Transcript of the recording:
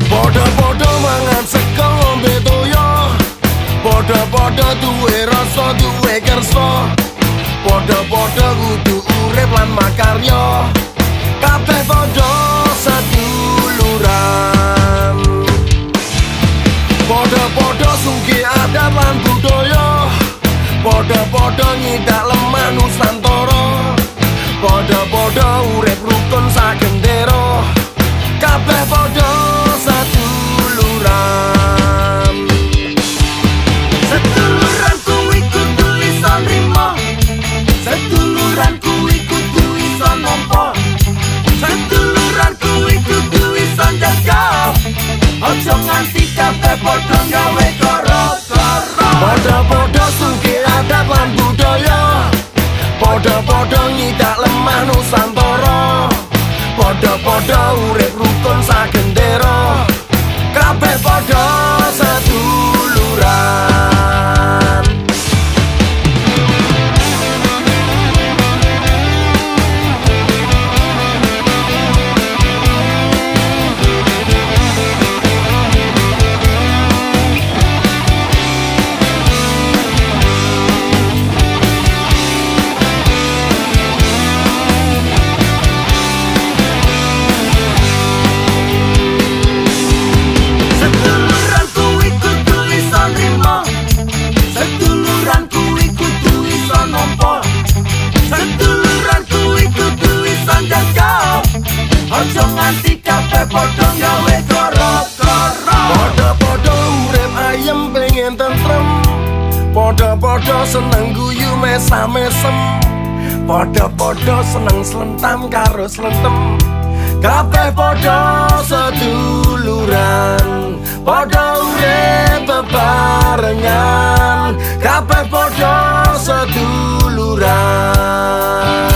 Podo-podo mangan sego ngombe toya, podo-podo duwe rasa duwe kersa, podo-podo kudu urip lan makarya, kabeh podo seduluran. Podo-podo sugih adat lan budaya, podo-podo nyidak lemah Nusantara, podo-podo urip rukun sagendera, kabeh podo seduluran. Seduluranku iku kuwi iso nrimo, seduluranku iku kuwi iso nampa, seduluranku iku kuwi iso njaga, aja nganti kabeh podo gawe kara-kara. Podo-podo sugih adat lan budaya, podo-podo nyidak lemah Nusantara, podo-podo urip rukun sagendera, kabeh podo seduluran. Aja nganti kabeh podo gawe kara-kara. Podo-podo urip ayem pengen tentrem, podo-podo seneng guyu mesam-mesem, podo-podo seneng slentam karo slentem, kabeh podo seduluran, podo urip bebarengan, kabeh podo seduluran.